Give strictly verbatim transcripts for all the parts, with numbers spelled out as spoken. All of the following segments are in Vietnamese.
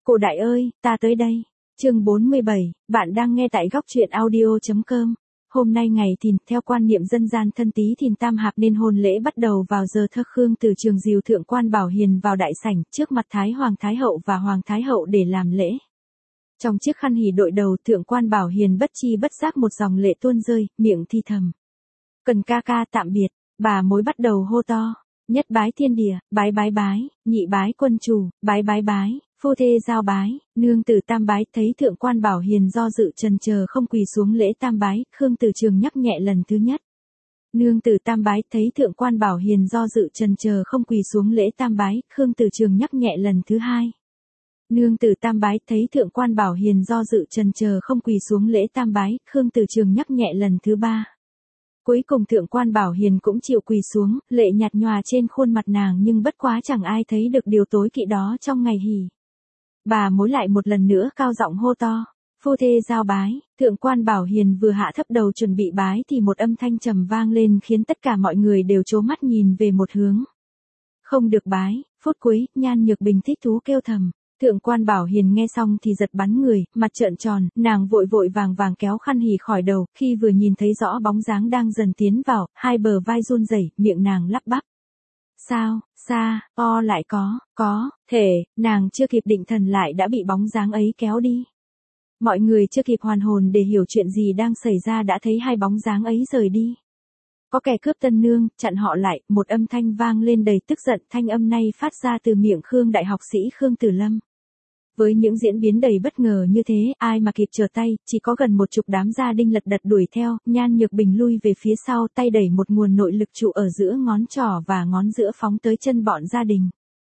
Cô đại ơi, ta tới đây. Chương bốn mươi bảy, bạn đang nghe tại góc truyện audio.com. Hôm nay ngày Thìn, theo quan niệm dân gian thân Tý Thìn tam hạp nên hôn lễ bắt đầu vào giờ thơ khương từ trường dìu thượng quan Bảo Hiền vào đại sảnh trước mặt Thái Hoàng Thái Hậu và Hoàng Thái Hậu để làm lễ. Trong chiếc khăn hỉ đội đầu, thượng quan Bảo Hiền bất chi bất giác một dòng lệ tuôn rơi, miệng thi thầm. Cần ca ca tạm biệt, bà mối bắt đầu hô to. Nhất bái thiên địa, bái bái bái, nhị bái quân chủ, bái bái bái, phu thê giao bái, nương tử tam bái. Thấy thượng quan Bảo Hiền do dự trần chờ không quỳ xuống lễ tam bái, Khương Tử Trường nhắc nhẹ lần thứ nhất. Nương tử tam bái. Thấy thượng quan Bảo Hiền do dự trần chờ không quỳ xuống lễ tam bái, Khương Tử Trường nhắc nhẹ lần thứ hai. Nương tử tam bái. Thấy thượng quan Bảo Hiền do dự trần chờ không quỳ xuống lễ tam bái, Khương Tử Trường nhắc nhẹ lần thứ ba. Cuối cùng thượng quan Bảo Hiền cũng chịu quỳ xuống, lệ nhạt nhòa trên khuôn mặt nàng, nhưng bất quá chẳng ai thấy được điều tối kỵ đó trong ngày hỉ. Bà mối lại một lần nữa cao giọng hô to, phu thê giao bái. Thượng quan Bảo Hiền vừa hạ thấp đầu chuẩn bị bái thì một âm thanh trầm vang lên khiến tất cả mọi người đều trố mắt nhìn về một hướng. Không được bái. Phút cuối, Nhan Nhược Bình thích thú kêu thầm. Thượng quan Bảo Hiền nghe xong thì giật bắn người, mặt trợn tròn, nàng vội vội vàng vàng kéo khăn hỉ khỏi đầu, khi vừa nhìn thấy rõ bóng dáng đang dần tiến vào, hai bờ vai run rẩy, miệng nàng lắp bắp. Sao, xa, o lại có, có, thể, nàng chưa kịp định thần lại đã bị bóng dáng ấy kéo đi. Mọi người chưa kịp hoàn hồn để hiểu chuyện gì đang xảy ra đã thấy hai bóng dáng ấy rời đi. Có kẻ cướp tân nương, chặn họ lại, một âm thanh vang lên đầy tức giận, thanh âm này phát ra từ miệng Khương đại học sĩ Khương Tử Lâm. Với những diễn biến đầy bất ngờ như thế, ai mà kịp trở tay, chỉ có gần một chục đám gia đinh lật đật đuổi theo, Nhan Nhược Bình lui về phía sau, tay đẩy một nguồn nội lực trụ ở giữa ngón trỏ và ngón giữa phóng tới chân bọn gia đình.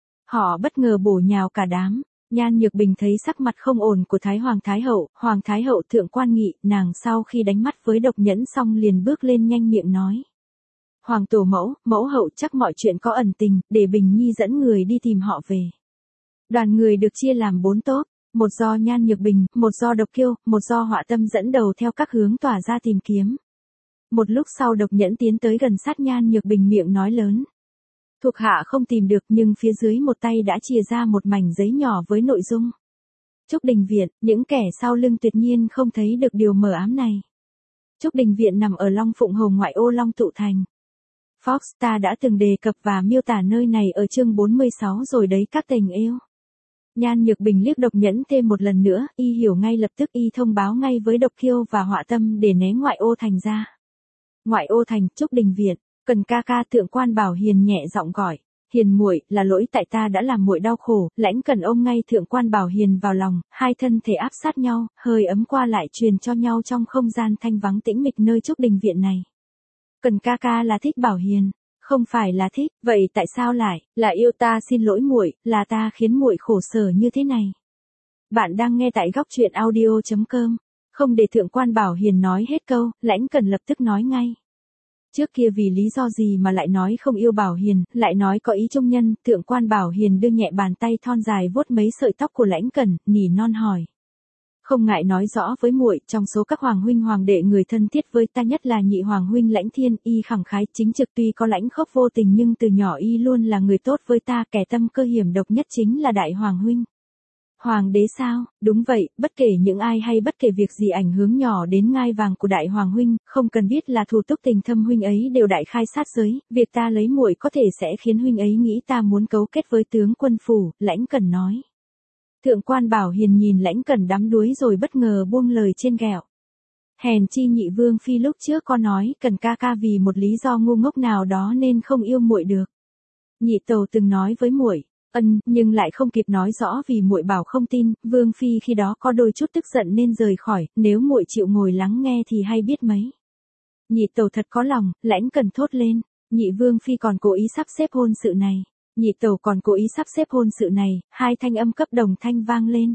Họ bất ngờ bổ nhào cả đám. Nhan Nhược Bình thấy sắc mặt không ổn của Thái Hoàng Thái Hậu, Hoàng Thái Hậu thượng quan Nghị, nàng sau khi đánh mắt với Độc Nhẫn xong liền bước lên nhanh miệng nói. Hoàng tổ mẫu, mẫu hậu chắc mọi chuyện có ẩn tình, để Bình Nhi dẫn người đi tìm họ về. Đoàn người được chia làm bốn tốp, một do Nhan Nhược Bình, một do Độc Kiêu, một do Họa Tâm dẫn đầu theo các hướng tỏa ra tìm kiếm. Một lúc sau Độc Nhẫn tiến tới gần sát Nhan Nhược Bình miệng nói lớn. Thuộc hạ không tìm được nhưng phía dưới một tay đã chìa ra một mảnh giấy nhỏ với nội dung. Trúc Đình Viện, những kẻ sau lưng tuyệt nhiên không thấy được điều mờ ám này. Trúc Đình Viện nằm ở Long Phụng Hồ ngoại ô Long Tụ Thành. Fox ta đã từng đề cập và miêu tả nơi này ở chương bốn mươi sáu rồi đấy các tình yêu. Nhan Nhược Bình liếc Độc Nhẫn thêm một lần nữa, y hiểu ngay lập tức, y thông báo ngay với Độc Kiêu và Họa Tâm để né ngoại ô thành ra. Ngoại ô thành, Trúc Đình Viện, cần ca ca. Thượng quan Bảo Hiền nhẹ giọng gọi. Hiền muội, là lỗi tại ta đã làm muội đau khổ. Lãnh Cần ôm ngay thượng quan Bảo Hiền vào lòng, hai thân thể áp sát nhau, hơi ấm qua lại truyền cho nhau trong không gian thanh vắng tĩnh mịch nơi Trúc Đình Viện này. Cần ca ca là thích Bảo Hiền, không phải là thích, vậy tại sao lại là yêu ta? Xin lỗi muội, là ta khiến muội khổ sở như thế này. Bạn đang nghe tại góc truyện audio.com. Không để thượng quan Bảo Hiền nói hết câu, Lãnh Cần lập tức nói ngay. Trước kia vì lý do gì mà lại nói không yêu Bảo Hiền, lại nói có ý trung nhân? Thượng quan Bảo Hiền đưa nhẹ bàn tay thon dài vuốt mấy sợi tóc của Lãnh Cần, nỉ non hỏi. Không ngại nói rõ với muội, trong số các hoàng huynh hoàng đệ người thân thiết với ta nhất là nhị hoàng huynh Lãnh Thiên, y khẳng khái chính trực, tuy có lãnh khốc vô tình nhưng từ nhỏ y luôn là người tốt với ta, kẻ tâm cơ hiểm độc nhất chính là đại hoàng huynh. Hoàng đế sao? Đúng vậy, bất kể những ai hay bất kể việc gì ảnh hưởng nhỏ đến ngai vàng của đại hoàng huynh, không cần biết là thủ túc tình thâm huynh ấy đều đại khai sát giới, việc ta lấy muội có thể sẽ khiến huynh ấy nghĩ ta muốn cấu kết với tướng quân phủ, Lãnh Cần nói. Thượng quan Bảo Hiền nhìn Lãnh Cần đắm đuối rồi bất ngờ buông lời trên ghẹo. Hèn chi nhị vương phi lúc trước có nói Cần ca ca vì một lý do ngu ngốc nào đó nên không yêu muội được. Nhị tẩu từng nói với muội. Ân, nhưng lại không kịp nói rõ vì muội bảo không tin, vương phi khi đó có đôi chút tức giận nên rời khỏi, nếu muội chịu ngồi lắng nghe thì hay biết mấy. Nhị tẩu thật có lòng, Lãnh Cần thốt lên, nhị vương phi còn cố ý sắp xếp hôn sự này, nhị tẩu còn cố ý sắp xếp hôn sự này, hai thanh âm cấp đồng thanh vang lên.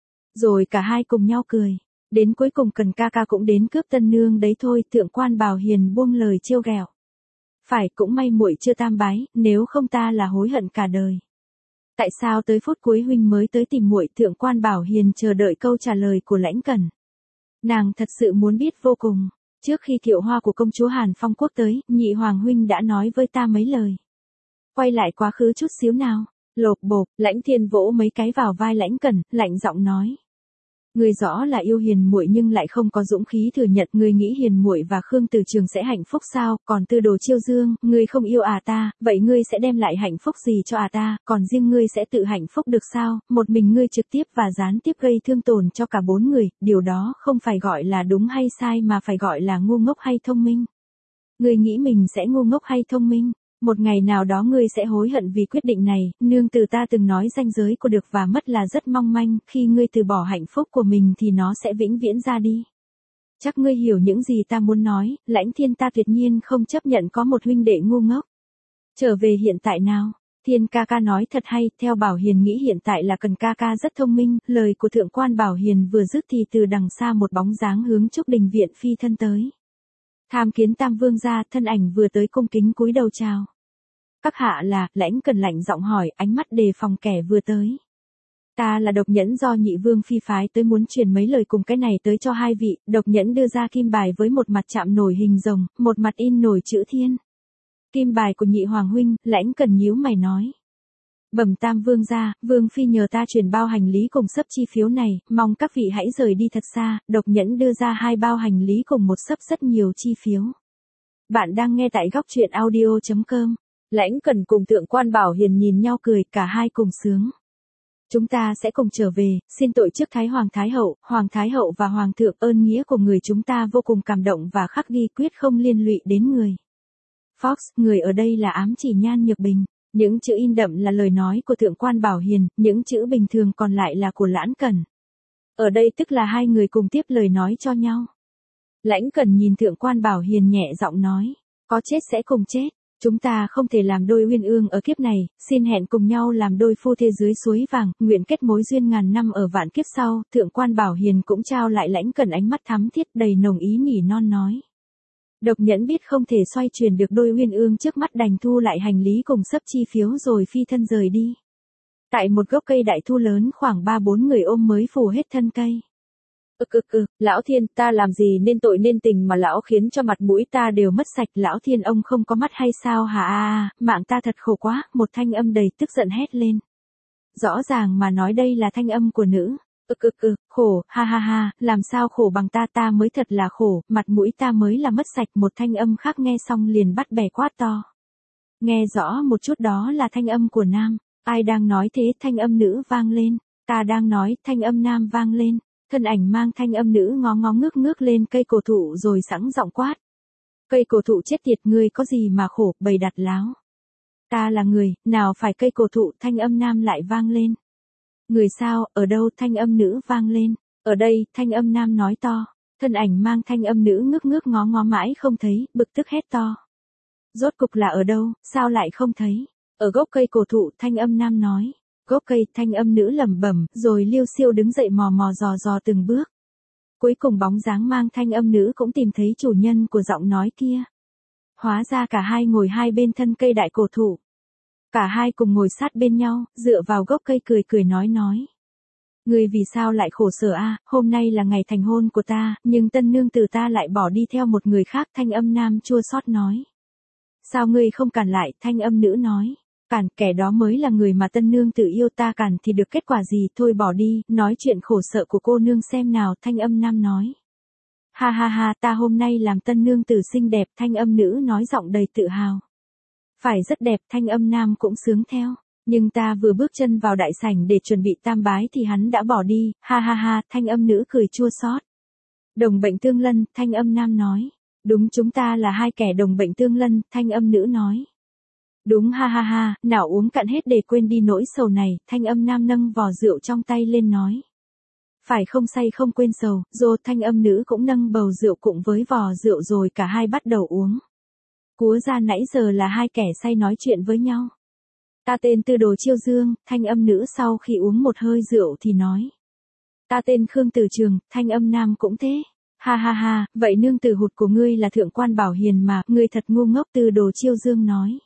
Rồi cả hai cùng nhau cười, đến cuối cùng Cần ca ca cũng đến cướp tân nương đấy thôi. Thượng quan Bảo Hiền buông lời trêu ghẹo. Phải, cũng may muội chưa tam bái, nếu không ta là hối hận cả đời. Tại sao tới phút cuối huynh mới tới tìm muội? Thượng quan Bảo Hiền chờ đợi câu trả lời của Lãnh Cần. Nàng thật sự muốn biết vô cùng. Trước khi kiệu hoa của công chúa Hàn Phong Quốc tới, nhị hoàng huynh đã nói với ta mấy lời. Quay lại quá khứ chút xíu nào. Lộp bộp, Lãnh Thiên vỗ mấy cái vào vai Lãnh Cẩn, lạnh giọng nói. Ngươi rõ là yêu Hiền muội nhưng lại không có dũng khí thừa nhận. Ngươi nghĩ Hiền muội và Khương Từ Trường sẽ hạnh phúc sao? Còn Tư Đồ Chiêu Dương, ngươi không yêu à ta, vậy ngươi sẽ đem lại hạnh phúc gì cho à ta? Còn riêng ngươi sẽ tự hạnh phúc được sao? Một mình ngươi trực tiếp và gián tiếp gây thương tổn cho cả bốn người, điều đó không phải gọi là đúng hay sai mà phải gọi là ngu ngốc hay thông minh. Ngươi nghĩ mình sẽ ngu ngốc hay thông minh? Một ngày nào đó ngươi sẽ hối hận vì quyết định này. Nương từ ta từng nói ranh giới của được và mất là rất mong manh, khi ngươi từ bỏ hạnh phúc của mình thì nó sẽ vĩnh viễn ra đi. Chắc ngươi hiểu những gì ta muốn nói. Lãnh Thiên, ta tuyệt nhiên không chấp nhận có một huynh đệ ngu ngốc. Trở về hiện tại nào. Thiên ca ca nói thật hay, theo Bảo Hiền nghĩ hiện tại là cần ca ca rất thông minh. Lời của thượng quan Bảo Hiền vừa dứt thì từ đằng xa một bóng dáng hướng Trúc Đình viện phi thân tới. Tham kiến Tam Vương gia, thân ảnh vừa tới cung kính cúi đầu chào. Các hạ là, Lãnh Cần lạnh giọng hỏi, ánh mắt đề phòng kẻ vừa tới. Ta là Độc Nhẫn do Nhị Vương phi phái tới muốn truyền mấy lời cùng cái này tới cho hai vị. Độc Nhẫn đưa ra kim bài với một mặt chạm nổi hình rồng, một mặt in nổi chữ thiên. Kim bài của Nhị Hoàng huynh, Lãnh Cần nhíu mày nói. Bẩm Tam Vương gia, Vương phi nhờ ta truyền bao hành lý cùng sấp chi phiếu này, mong các vị hãy rời đi thật xa. Độc Nhẫn đưa ra hai bao hành lý cùng một sấp rất nhiều chi phiếu. Bạn đang nghe tại góc truyện audio chấm com. Lãnh Cần cùng thượng quan Bảo Hiền nhìn nhau cười, cả hai cùng sướng. Chúng ta sẽ cùng trở về, xin tội trước Thái Hoàng Thái Hậu, Hoàng Thái Hậu và Hoàng thượng, ơn nghĩa của người chúng ta vô cùng cảm động và khắc ghi, quyết không liên lụy đến người. Fox, người ở đây là ám chỉ Nhan Nhược Bình. Những chữ in đậm là lời nói của thượng quan Bảo Hiền, những chữ bình thường còn lại là của Lãnh Cần. Ở đây tức là hai người cùng tiếp lời nói cho nhau. Lãnh Cần nhìn thượng quan Bảo Hiền nhẹ giọng nói, có chết sẽ cùng chết. Chúng ta không thể làm đôi uyên ương ở kiếp này, xin hẹn cùng nhau làm đôi phu thê dưới suối vàng, nguyện kết mối duyên ngàn năm ở vạn kiếp sau. Thượng quan Bảo Hiền cũng trao lại Lãnh Cần ánh mắt thắm thiết đầy nồng ý nỉ non nói. Độc Nhẫn biết không thể xoay chuyển được đôi uyên ương trước mắt, đành thu lại hành lý cùng sấp chi phiếu rồi phi thân rời đi. Tại một gốc cây đại thụ lớn khoảng ba bốn người ôm mới phủ hết thân cây. Ực ực ực, Lão Thiên, ta làm gì nên tội nên tình mà lão khiến cho mặt mũi ta đều mất sạch. Lão Thiên, ông không có mắt hay sao hả? À, à, mạng ta thật khổ quá. Một thanh âm đầy tức giận hét lên. Rõ ràng mà nói đây là thanh âm của nữ. Ực ực ực, khổ, ha ha ha, làm sao khổ bằng ta, ta mới thật là khổ, mặt mũi ta mới là mất sạch. Một thanh âm khác nghe xong liền bắt bẻ quát to. Nghe rõ một chút, đó là thanh âm của nam. Ai đang nói thế? Thanh âm nữ vang lên. Ta đang nói, thanh âm nam vang lên. Thân ảnh mang thanh âm nữ ngó ngó ngước ngước lên cây cổ thụ rồi sẵn giọng quát. Cây cổ thụ chết tiệt, ngươi có gì mà khổ, bày đặt láo. Ta là người, nào phải cây cổ thụ. Thanh âm nam lại vang lên. Người sao, ở đâu? Thanh âm nữ vang lên. Ở đây, thanh âm nam nói to. Thân ảnh mang thanh âm nữ ngước ngước ngó ngó mãi không thấy, bực tức hét to. Rốt cục là ở đâu, sao lại không thấy? Ở gốc cây cổ thụ, thanh âm nam nói. Gốc cây, thanh âm nữ lẩm bẩm, rồi liêu xiêu đứng dậy mò mò dò dò từng bước. Cuối cùng bóng dáng mang thanh âm nữ cũng tìm thấy chủ nhân của giọng nói kia. Hóa ra cả hai ngồi hai bên thân cây đại cổ thụ. Cả hai cùng ngồi sát bên nhau, dựa vào gốc cây cười cười nói nói. Ngươi vì sao lại khổ sở a? À? Hôm nay là ngày thành hôn của ta, nhưng tân nương tử ta lại bỏ đi theo một người khác. Thanh âm nam chua xót nói. Sao ngươi không cản lại? Thanh âm nữ nói. Cản, kẻ đó mới là người mà tân nương tự yêu, ta cản thì được kết quả gì, thôi bỏ đi, nói chuyện khổ sở của cô nương xem nào. Thanh âm nam nói. Ha ha ha, ta hôm nay làm tân nương tử xinh đẹp. Thanh âm nữ nói giọng đầy tự hào. Phải rất đẹp. Thanh âm nam cũng sướng theo. Nhưng ta vừa bước chân vào đại sảnh để chuẩn bị tam bái thì hắn đã bỏ đi. Ha ha ha, thanh âm nữ cười chua xót. Đồng bệnh tương lân. Thanh âm nam nói. Đúng, chúng ta là hai kẻ đồng bệnh tương lân. Thanh âm nữ nói. Đúng, ha ha ha, nào uống cạn hết để quên đi nỗi sầu này. Thanh âm nam nâng vò rượu trong tay lên nói. Phải không say không quên sầu. Rồi thanh âm nữ cũng nâng bầu rượu cùng với vò rượu rồi cả hai bắt đầu uống. Cúa ra nãy giờ là hai kẻ say nói chuyện với nhau. Ta tên Tư Đồ Chiêu Dương. Thanh âm nữ sau khi uống một hơi rượu thì nói. Ta tên Khương Từ Trường. Thanh âm nam cũng thế. Ha ha ha, vậy nương tử hụt của ngươi là thượng quan Bảo Hiền mà, ngươi thật ngu ngốc. Tư Đồ Chiêu Dương nói.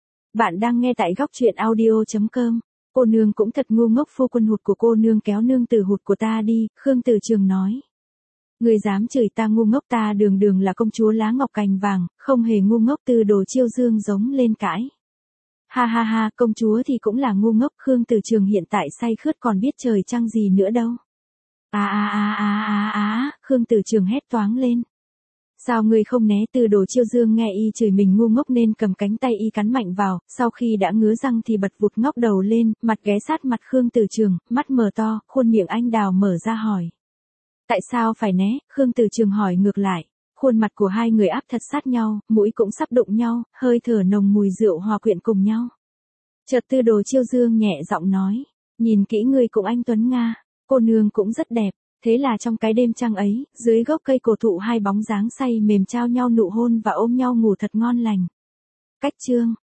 Bạn đang nghe tại góc truyện audio chấm com. Cô nương cũng thật ngu ngốc, phu quân hụt của cô nương kéo nương tử hụt của ta đi. Khương Từ Trường nói. Ngươi dám chửi ta ngu ngốc, ta đường đường là công chúa lá ngọc cành vàng, không hề ngu ngốc. Tư Đồ Chiêu Dương giống lên cãi. Ha ha ha, công chúa thì cũng là ngu ngốc, Khương Tử Trường hiện tại say khướt còn biết trời trăng gì nữa đâu. À à à à à à, Khương Tử Trường hét toáng lên. Sao ngươi không né? Từ Đồ Chiêu Dương nghe y chửi mình ngu ngốc nên cầm cánh tay y cắn mạnh vào, sau khi đã ngứa răng thì bật vụt ngóc đầu lên, mặt ghé sát mặt Khương Tử Trường, mắt mở to, khuôn miệng anh đào mở ra hỏi. Tại sao phải né? Khương Tử Trường hỏi ngược lại. Khuôn mặt của hai người áp thật sát nhau, mũi cũng sắp đụng nhau, hơi thở nồng mùi rượu hòa quyện cùng nhau. Chợt Từ Đồ Chiêu Dương nhẹ giọng nói, nhìn kỹ ngươi cũng anh tuấn nga, cô nương cũng rất đẹp. Thế là trong cái đêm trăng ấy, dưới gốc cây cổ thụ hai bóng dáng say mềm trao nhau nụ hôn và ôm nhau ngủ thật ngon lành. Cách chương